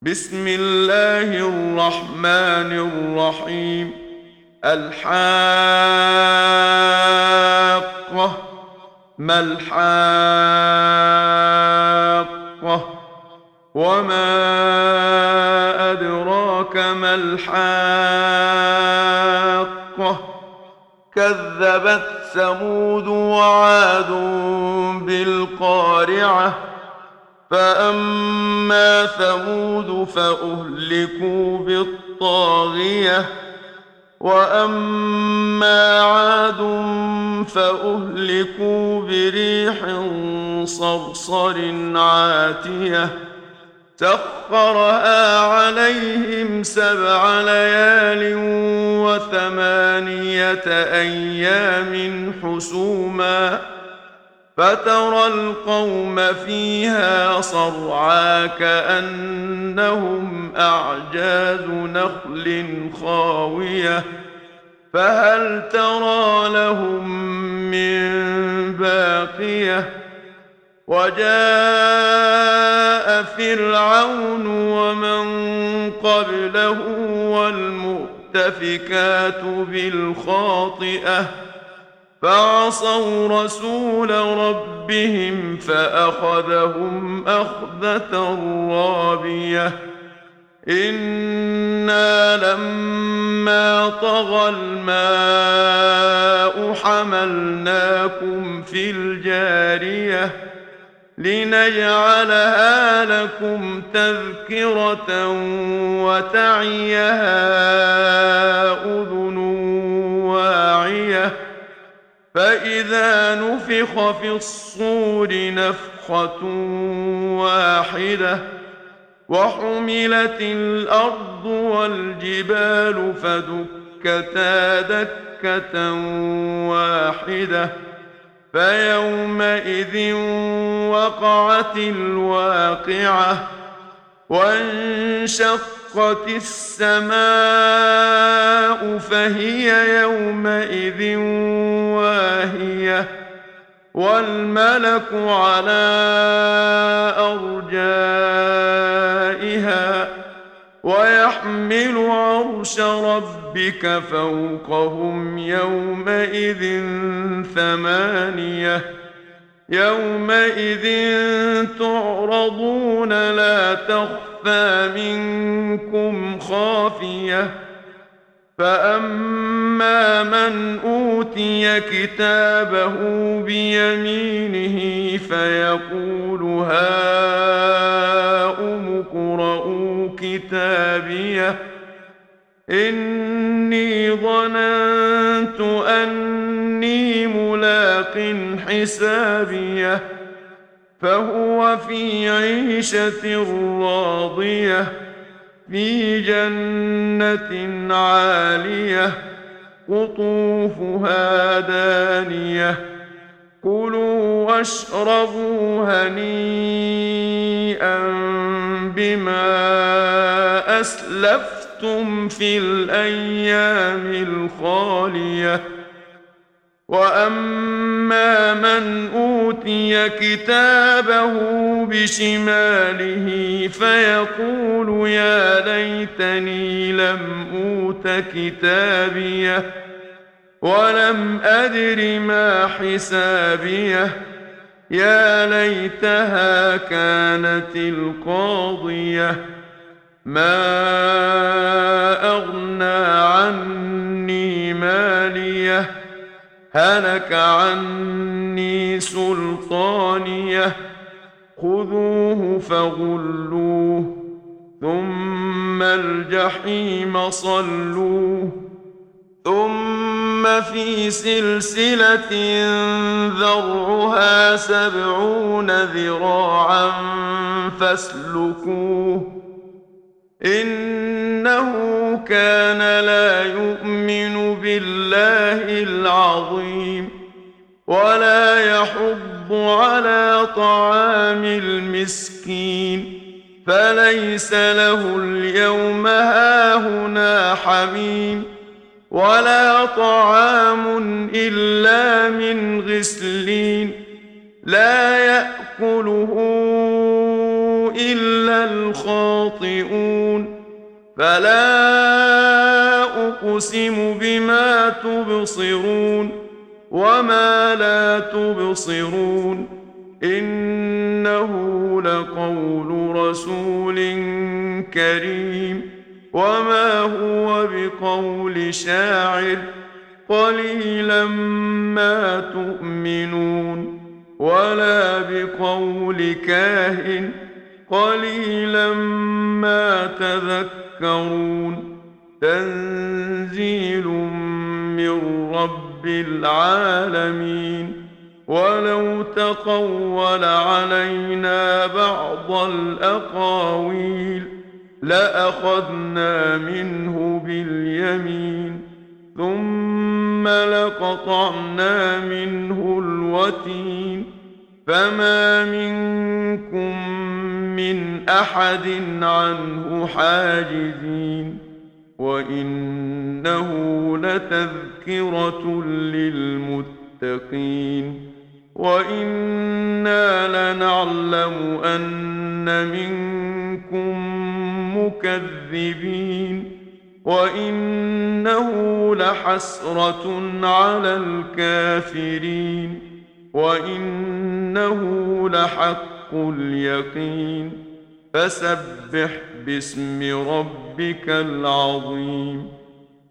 بسم الله الرحمن الرحيم. الحاقة. ما الحاقة؟ وما أدراك ما الحاقة؟ كذبت ثمود وعاد بالقارعة. فأما ثمود فأهلكوا بالطاغية، وأما عاد فأهلكوا بريح صرصر عاتية سخرها عليهم 7 ليال و8 أيام حسوما، فترى القوم فيها صرعى كأنهم أعجاز نخل خاوية، فهل ترى لهم من باقية؟ وجاء فرعون ومن قبله والمؤتفكات بالخاطئة، فعصوا رسول ربهم فأخذهم أخذة رابية. إنا لما طغى الماء حملناكم في الجارية لنجعلها لكم تذكرة وتعيها أذن واعية. فإذا نفخ في الصور نفخة واحدة وحملت الأرض والجبال فدكتا دكة واحدة، فيومئذ وقعت الواقعة. وانشقت السماء فهي يومئذ واهية، والملك على أرجائها، ويحمل عرش ربك فوقهم يومئذ 8. يومئذ تعرضون لا تخفى منكم خافية. فأما من أوتي كتابه بيمينه فيقول هاؤم اقرءوا كتابيه إني ظننت أني ملاق حسابيه، فهو في عيشة راضية في جنة عالية قطوفها دانية. كلوا واشربوا هنيئا بما أسلفتم في الأيام الخالية. وأما من أوتي كتابه بشماله فيقول يا ليتني لم أوت كتابيه ولم أدر ما حسابيه، يا ليتها كانت القاضية. ما أغنى عني ماليه هلك عني سلطانيه. خذوه فغلوه ثم الجحيم صلوه، ثم في سلسلة ذرعها 70 ذراعا فاسلكوه. إنه كان لا يؤمن بالله العظيم ولا يحض على طعام المسكين، فليس له اليوم هاهنا حميم ولا طعام إلا من غسلين لا يأكله إلا الخاطئون. يخطئون فلا أقسم بما تبصرون وما لا تبصرون إنه لقول رسول كريم وما هو بقول شاعر قليلا ما تؤمنون ولا بقول كاهن قليلا ما تذكرون تنزيل من رب العالمين ولو تقول علينا بعض الأقاويل لأخذنا منه باليمين ثم لقطعنا منه الوتين فما منكم من أحد عنه حاجزين وإنه لتذكرة للمتقين وإنا لنعلم أن منكم مكذبين وإنه لحسرة على الكافرين وإنه لحق اليقين فسبح باسم ربك العظيم